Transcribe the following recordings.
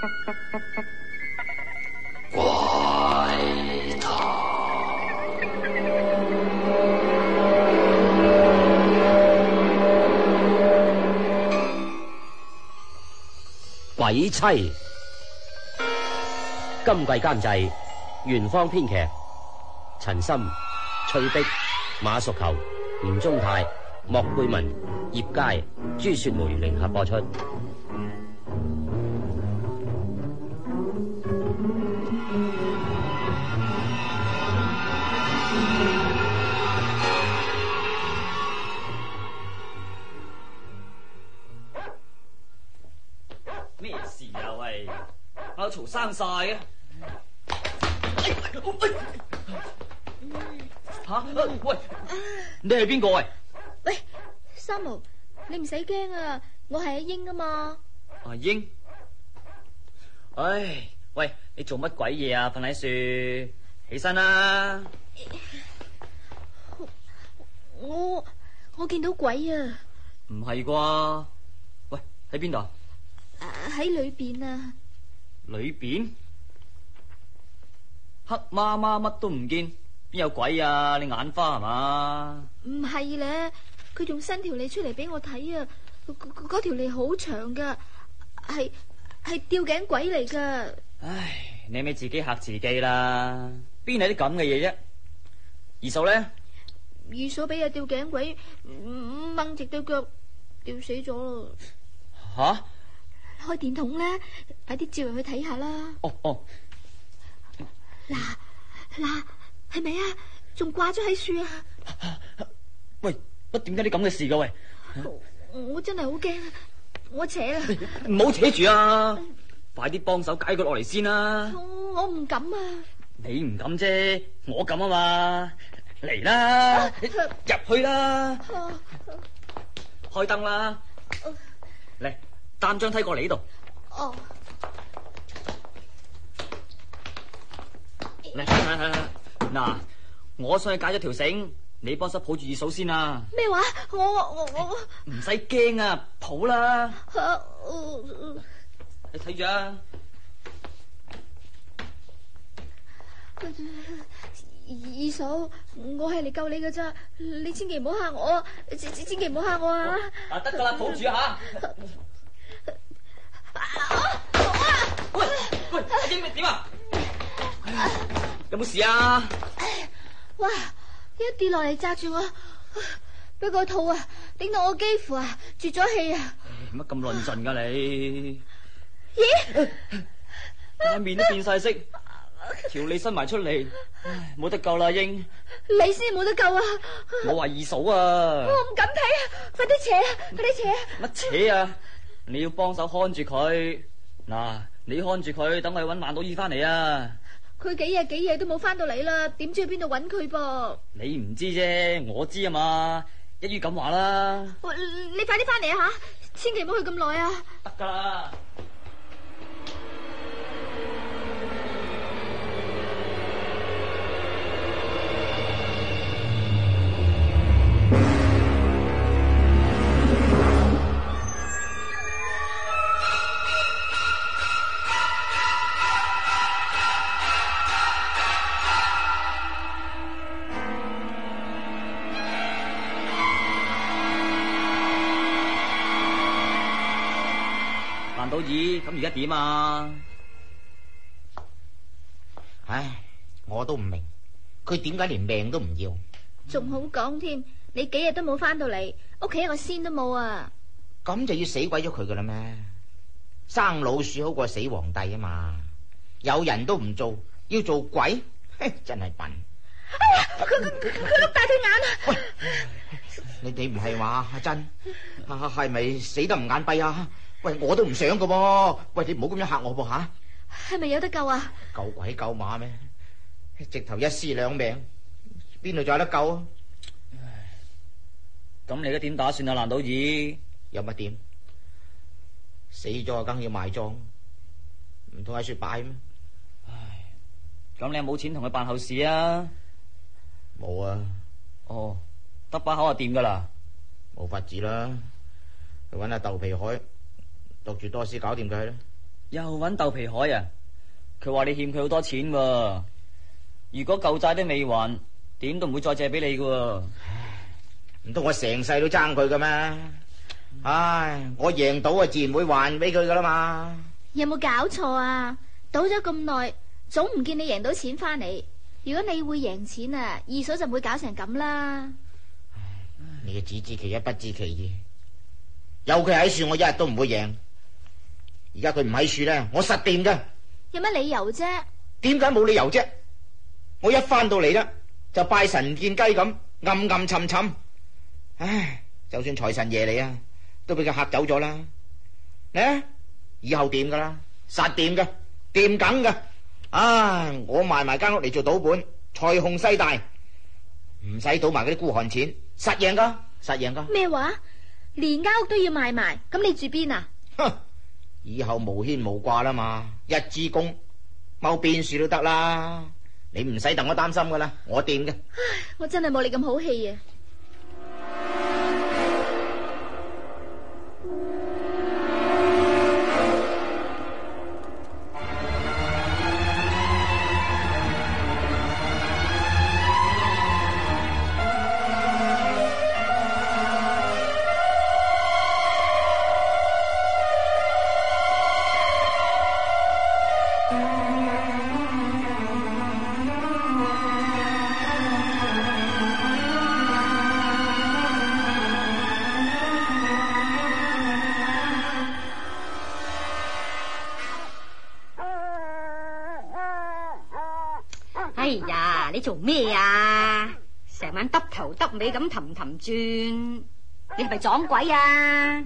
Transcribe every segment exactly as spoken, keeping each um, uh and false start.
怪談。鬼妻，今季監製元芳，編劇陳森、翠碧、馬淑球、吳宗泰、莫佩文、葉佳、朱雪梅聯合播出。 咩事啊？喂，我嘈生晒嘅。吓、啊？喂，你係邊個？喂喂，三毛，你唔使驚啊，我係阿英啊嘛。 阿英？唉，喂，你做乜鬼嘢啊？瞓喺樹，起身啦！ 我我見到鬼啊！ 唔係啩？喂，喺邊度？ 喺裏邊啊！ 裏邊黑麻麻，乜都唔見，邊有鬼啊？你眼花係嘛？ 唔係咧，佢仲伸條脷出嚟俾我睇啊！嗰條脷好長噶，係係吊頸鬼嚟噶。 唉，你咪自己嚇自己啦，邊係啲咁嘅嘢啫？二嫂咧？ 二嫂俾阿吊頸鬼掹直對腳吊死咗咯。 吓？ 開電筒啦，快啲照入去睇下啦。 哦哦， 嗱嗱，係咪啊？仲掛咗喺樹啊？ 喂，乜點解啲咁嘅事噶？喂， 我，我真係好驚啊！我扯啦， 唔好扯住啊！快啲幫手解佢落嚟先啦！ 我我唔敢啊！ 你唔敢啫，我敢啊嘛！嚟啦，入去啦，開燈啦，嚟。擔張梯過嚟呢度。哦。嚟嚟嚟嚟，嗱，我上去解咗條繩，你幫手抱住二嫂先啊。 咩話？我我我唔使驚啊，抱啦。 啊呃、 你睇住啊。 二嫂，我係嚟救你噶咋，你千祈唔好嚇我，千千祈唔好嚇我啊！ 啊，得噶啦，抱住吓。啊啊啊、 喂喂，阿英你點啊？有冇事啊？ 哇！一跌落嚟砸住我，俾個肚啊頂到我幾乎啊絕咗氣啊！ 乜咁論盡噶你？ 咦？ 塊面都變晒色，條脷伸埋出嚟，冇得救啦，英！ 你先冇得救啊！ 我話二嫂啊！ 我唔敢睇啊！快啲扯啊！快啲扯啊！ 乜扯啊？你要幫手看住佢，嗱，你看住佢，等我去搵爛賭姨翻嚟啊！ 佢幾日幾夜都冇翻到嚟啦，點知去邊度搵佢噃？ 你唔知啫，我知啊嘛，一於咁話啦。 你快啲翻嚟啊吓，千祈唔好去咁耐啊！ 得噶啦。到耳咁而家點啊？ 唉，我都唔明，佢點解連命都唔要？ 仲好講添，你幾日都冇翻到嚟，屋企一個仙都冇啊！ 咁就要死鬼咗佢噶啦咩？生老鼠好過死皇帝啊嘛！有人都唔做，要做鬼，真係笨！ 哎呀，佢佢佢碌大對眼啊！ 喂，你哋唔係話阿珍係咪死得唔眼閉啊？喂，我都唔想噶噃！喂，你唔好咁樣嚇我噃吓！ 係咪有得救啊？ 救鬼救馬咩？直頭一屍兩命，邊度仲有得救啊？ 咁你而家點打算啊？爛賭兒有乜點？死咗梗要埋葬，唔通喺雪擺咩？ 唉，咁你有冇錢同佢辦後事啊？ 冇啊！ 哦，得把口就掂噶啦， 冇法子啦，去搵下豆皮海，讀住多士搞掂佢啦。 又搵豆皮海啊？佢話你欠佢好多錢喎，如果舊債都未還，點都唔會再借俾你噶。 唔通我成世都爭佢嘅咩？唉，我贏到啊，自然會還俾佢噶啦嘛。 有冇搞錯啊？賭咗咁耐，總唔見你贏到錢翻嚟。如果你會贏錢啊，二嫂就唔會搞成咁啦。 你嘅只知其一，不知其二。有佢喺樹，我一日都唔會贏。而家佢唔喺樹咧，我實掂㗎。 有乜理由啫？ 點解冇理由啫？我一翻到嚟啦，就拜神唔見雞咁，暗暗沉沉。唉，就算財神爺嚟啊，都俾佢嚇走咗啦。呢，以後掂噶啦，實掂噶，掂緊噶。啊，我賣埋間屋嚟做賭本，財雄勢大，唔使賭埋嗰啲孤寒錢，實贏噶，實贏噶。 咩話？連間屋都要賣埋？咁你住邊啊？ 哼，以後無牽無掛啦嘛，一支公踎邊樹都得啦。你唔使戥我擔心噶啦，我掂嘅。 唉，我真係冇你咁好氣啊！ 哎呀，你做咩啊？成晚耷頭耷尾咁氹氹轉，你係咪撞鬼啊？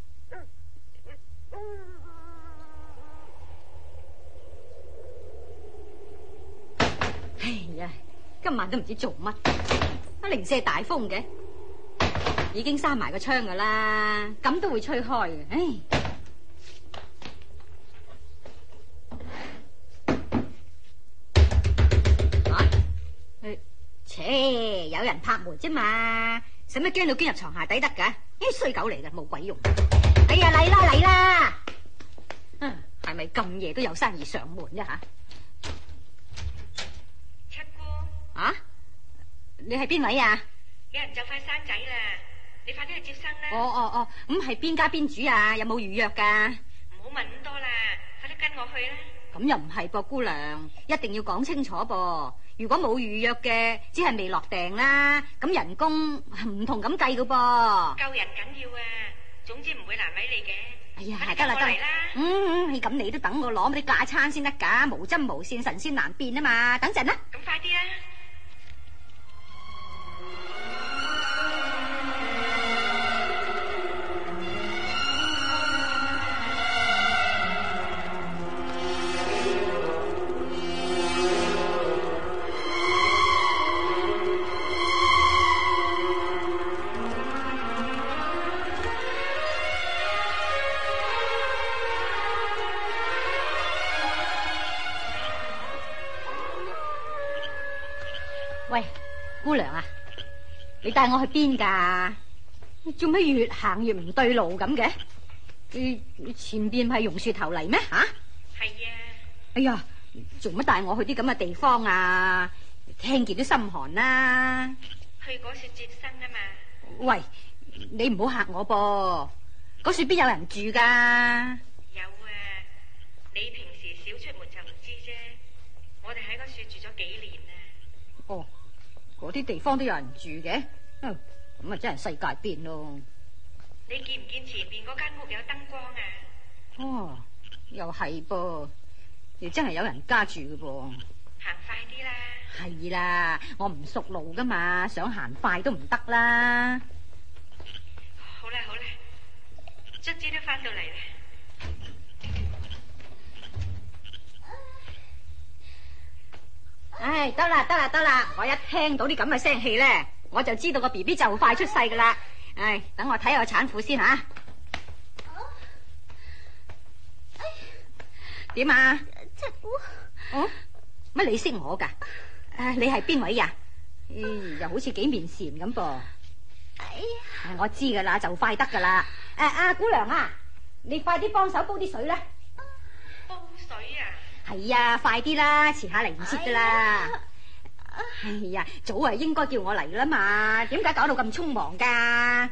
哎呀，今晚都唔知做乜，啊零舍大風嘅，已經閂埋個窗噶啦，咁都會吹開嘅，唉。切，有人拍門啫嘛，使乜驚到捐入床下底得噶？呢衰狗嚟噶，冇鬼用。哎呀，嚟啦嚟啦！嗯，係咪咁夜都有生意上門啫吓？ 七姑， 啊？你係邊位啊？ 有人就快生仔啦，你快啲去接生啦。 哦哦哦，咁係邊家邊主啊？有冇預約噶？ 唔好問咁多啦，快啲跟我去啦。 咁又唔係噃，姑娘，一定要講清楚噃。如果冇預約嘅，只係未落訂啦，咁人工唔同咁計噶噃。 救人緊要啊，總之唔會難為你嘅。 哎呀， 快啲得啦得啦跟我嚟啦。 嗯嗯，咁你都等我攞啲架撐先得噶，無針無線神仙難辨啊嘛，等陣啦。 咁快啲啊！ 喂，姑娘啊，你帶我去邊噶？做咩越行越唔對路咁嘅？你前邊係榕樹頭嚟咩？吓？ 係啊。 哎呀，做乜帶我去啲咁嘅地方啊？聽見都心寒啦。 去嗰處接生啊嘛。 喂，你唔好嚇我噃，嗰處邊有人住噶？ 有啊，你平時少出門就唔知啫。我哋喺嗰處住咗幾年啊。 哦，嗰啲地方都有人住嘅，嗯，咁啊真係世界變咯。 你見唔見前邊嗰間屋有燈光啊？ 哦，又係噃，亦真係有人家住嘅噃。 行快啲啦！ 係啦，我唔熟路噶嘛，想行快都唔得啦。 好啦好啦，卒之都翻到嚟啦。 唉，得啦得啦得啦，我一聽到啲咁嘅聲氣咧，我就知道個 B B 就快出世噶啦。唉，等我睇下個產婦先吓。點啊？ 七姑。 哦，乜你識我噶？誒，你係邊位呀？咦，又好似幾面善咁噃。 哎呀， 我知噶啦，就快得噶啦。誒，阿姑娘啊，你快啲幫手煲啲水啦。 係啊，快啲啦，遲下嚟唔切噶啦。哎呀，早係應該叫我嚟啦嘛，點解搞到咁匆忙噶？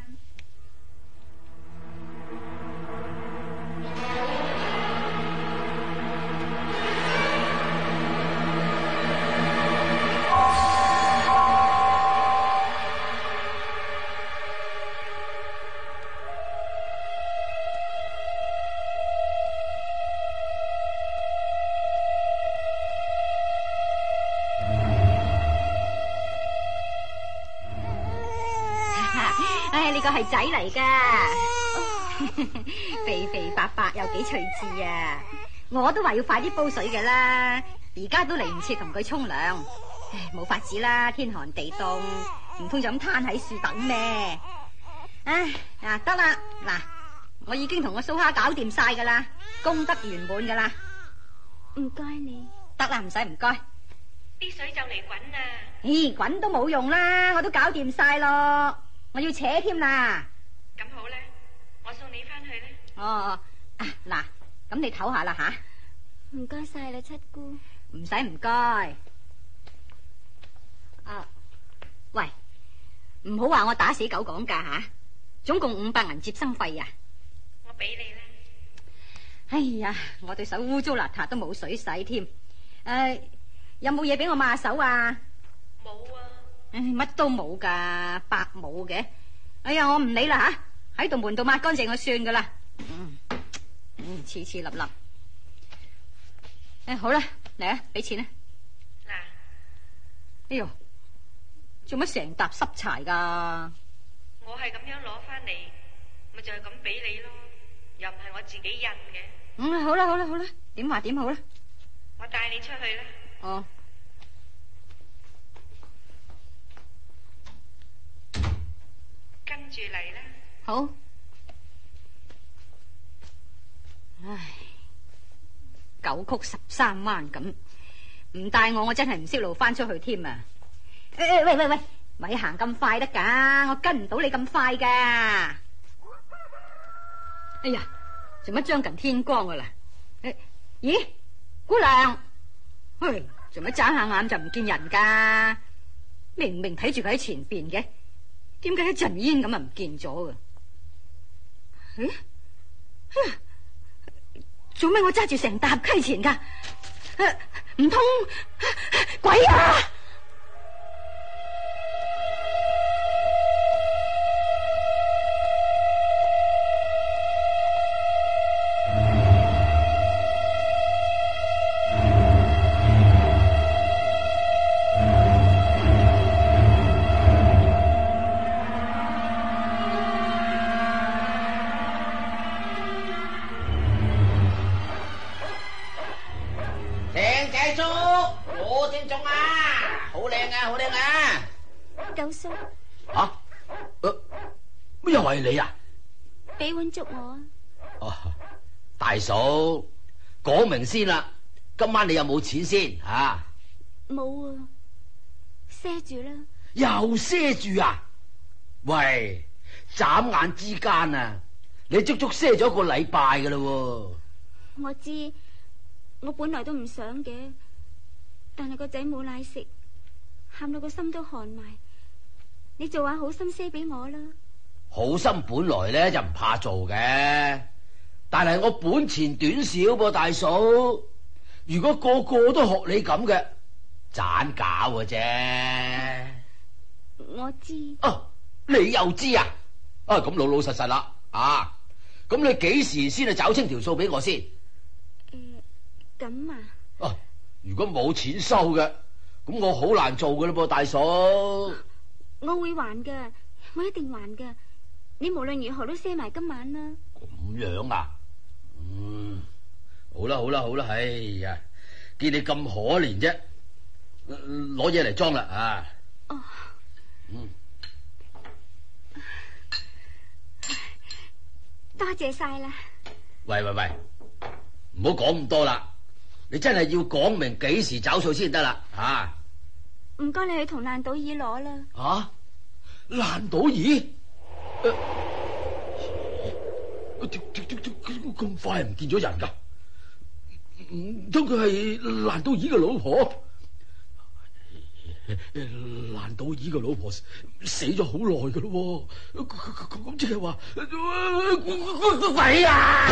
唉，呢個係仔嚟噶，肥肥白白又幾趣致啊！我都話要快啲煲水嘅啦，而家都嚟唔切同佢沖涼。唉，冇法子啦，天寒地凍，唔通就咁攤喺樹等咩？唉，嗱得啦，嗱，我已經同個蘇蝦搞掂晒噶啦，功德圓滿噶啦。 唔該你。 得啦，唔使唔該。 啲水就嚟滾啦。 咦，滾都冇用啦，我都搞掂晒咯。我要扯添啦。 咁好啦，我送你翻去啦。 哦，啊嗱，咁你唞下啦吓。 唔該晒啦，七姑。 唔使唔該。啊，喂，唔好話我打死狗講價吓，總共五百銀接生費啊。 我俾你啦。 哎呀，我對手污糟邋遢都冇水洗添。誒，有冇嘢俾我抹下手啊？ 冇啊。 唉，乜都冇噶，白冇嘅。哎呀，我唔理啦吓，喺度門度抹乾淨我算噶啦。嗯，嗯，黐黐立立。誒，好啦，嚟啊，俾錢啊。 嗱， 哎喲，做乜成沓濕柴噶？ 我係咁樣攞翻嚟，咪就係咁俾你咯，又唔係我自己印嘅。 嗯，好啦好啦好啦，點話點好啦。 我帶你出去啦。 哦。 跟住嚟啦。 好。唉，九曲十三彎咁，唔帶我，我真係唔識路翻出去添啊！誒誒，喂喂喂，咪行咁快得噶，我跟唔到你咁快噶。哎呀，做乜將近天光噶啦？誒，咦，姑娘，嘿，做乜眨下眼就唔見人噶？明明睇住佢喺前邊嘅。點解一陣煙咁啊唔見咗噶？誒，做咩我揸住成沓溪錢噶？唔通鬼啊！ 九叔， 啊，乜、呃、又係你啊？ 俾碗粥我啊！ 哦，大嫂，講明先啦，今晚你有冇錢先啊？ 冇啊，賒住啦。 又賒住啊？喂，眨眼之間啊，你足足賒咗一個禮拜噶啦。 我知，我本來都唔想嘅，但係個仔冇奶食，喊到個心都寒埋。你做下好心賒俾我啦。 好心本來咧就唔怕做嘅，但係我本錢短少噃，大嫂。如果個個都學你咁嘅，盞搞嘅啫。 我知。 啊，你又知啊？啊，咁老老實實啦。啊，咁你幾時先去找清條數俾我先？ 誒，咁啊？ 啊，如果冇錢收嘅，咁我好難做嘅啦噃，大嫂。 我會還噶，我一定還噶。你無論如何都賒埋今晚啦。 咁樣啊？嗯，好啦好啦好啦，哎呀，見你咁可憐啫，攞嘢嚟裝啦啊！ 哦， 嗯， 多謝晒啦。 喂喂喂，唔好講咁多啦，你真係要講明幾時找數先得啦啊！ 唔該，你去同爛賭椅攞啦。 啊，爛賭椅？誒，點點點點咁快唔見咗人噶？ 唔通佢係蘭道爾嘅老婆？蘭道爾嘅老婆死咗好耐噶咯，咁即係話鬼啊！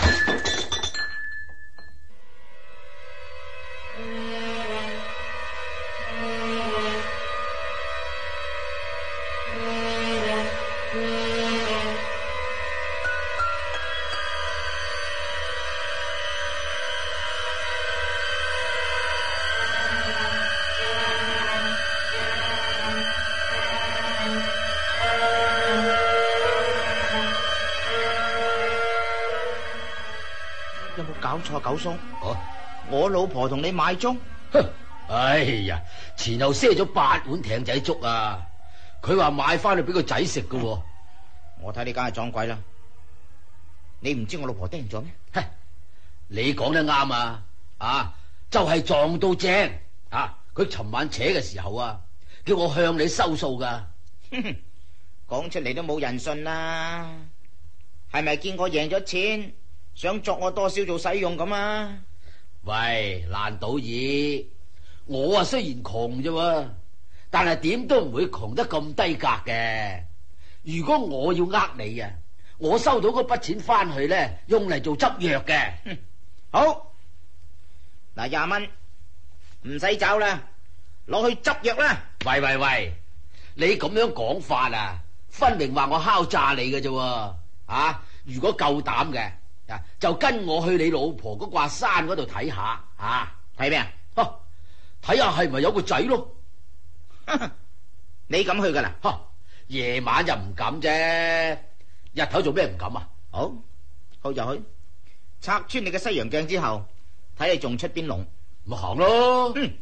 有冇搞錯，九叔？ 哦， 我老婆同你買粥？ 哼！哎呀，前後賒咗八碗艇仔粥啊！佢話買翻去俾個仔食噶。 我睇你梗係撞鬼啦！你唔知我老婆釘咗咩？ 哼！你講得啱啊！啊，就係撞到正啊！佢尋晚扯嘅時候啊，叫我向你收數噶。 哼哼，講出嚟都冇人信啦！係咪見我贏咗錢，想作我多少做使用咁啊？ 喂，蘭道爾，我啊雖然窮啫，但係點都唔會窮得咁低格嘅。如果我要呃你啊，我收到嗰筆錢翻去咧，用嚟做執藥嘅。 好，嗱，廿蚊唔使找啦，攞去執藥啦。 喂喂喂，你咁樣講法啊，分明話我敲詐你嘅啫。啊，如果夠膽嘅，就跟我去你老婆嗰掛山嗰度睇下。啊， 睇咩啊？ 呵，睇下係咪有個仔咯。 你敢去噶啦？ 呵，夜晚就唔敢啫，日頭做咩唔敢啊？ 好，去就去，拆穿你嘅西洋鏡之後，睇你仲出邊籠， 咪行咯。 嗯。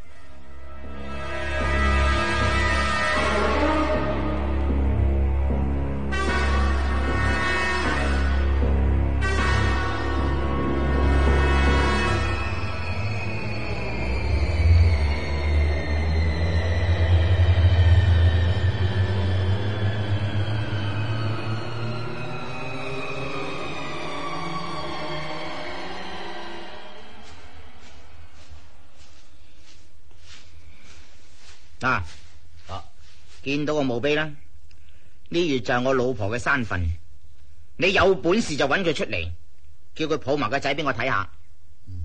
嗱，啊，見到個墓碑啦，呢月就係我老婆嘅山墳，你有本事就揾佢出嚟，叫佢抱埋個仔俾我睇下。 嗯、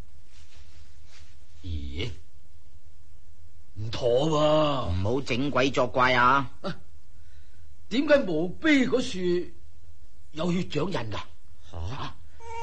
咦，唔妥喎， 唔好整鬼作怪啊！ 點解墓碑嗰處有血掌印噶？吓、啊，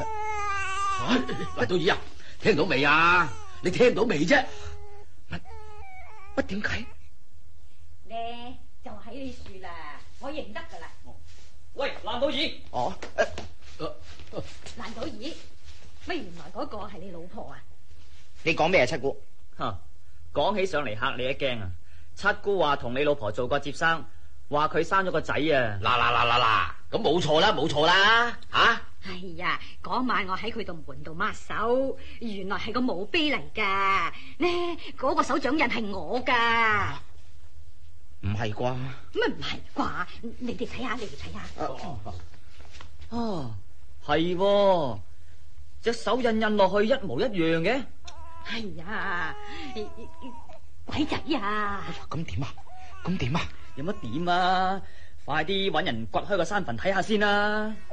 蘭道爾啊，聽到未啊？你聽到未啫？ 乜點解？ 咧就喺呢樹啦，我認得噶啦。 喂，蘭道爾。 哦， 蘭道爾，乜原來嗰個係你老婆啊？ 你講咩啊，七姑？ 吓，講起上嚟嚇你一驚啊！七姑話同你老婆做過接生，話佢生咗個仔啊！ 嗱嗱嗱嗱嗱，咁冇錯啦，冇錯啦，吓、啊！ 哎呀，嗰晚我喺佢度門度抹手，原來係個墓碑嚟噶。呢嗰個手掌印係我噶。 唔係啩？ 乜唔係啩？你哋睇下，你哋睇下。 哦，係，隻手印印落去一模一樣嘅。 哎呀，鬼仔啊！ 咁點啊？咁點啊？ 有乜點啊？快啲搵人掘開個山墳睇下先啦！ 哦。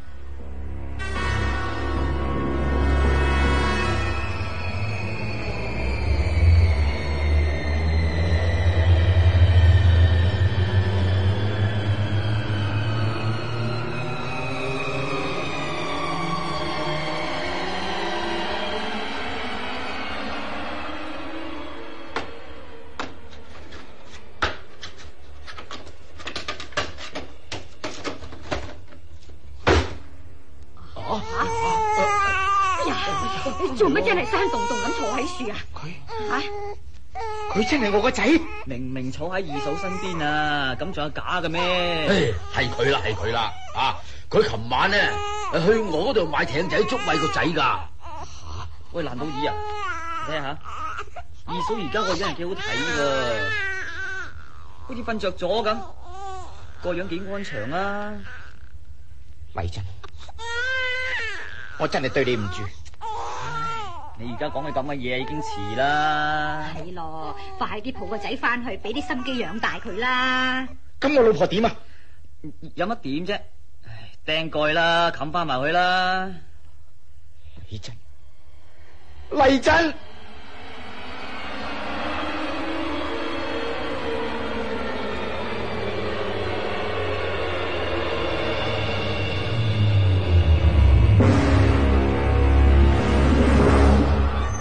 做乜真係山洞洞咁坐喺樹啊？ 佢吓， 佢真係我個仔， 明明坐喺二嫂身邊啊，咁仲有假嘅咩？ 係佢啦，係佢啦，啊！佢琴晚咧去我嗰度買艇仔粥餵個仔噶。 吓，喂，蘭道爾啊，睇下，二嫂而家個樣係幾好睇噶，好似瞓着咗咁，個樣幾安詳啊！ 咪真，我真係對你唔住。 你而家講嘅咁嘅嘢已經遲啦。 係咯，快啲抱個仔翻去，俾啲心機養大佢啦。 咁我老婆點啊？ 有乜點啫？唉，掟蓋啦，冚翻埋佢啦。 麗珍，麗珍。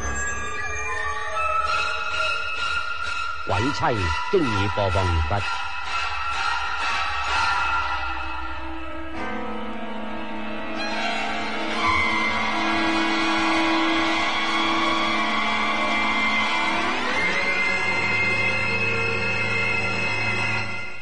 鬼妻經已播放完畢。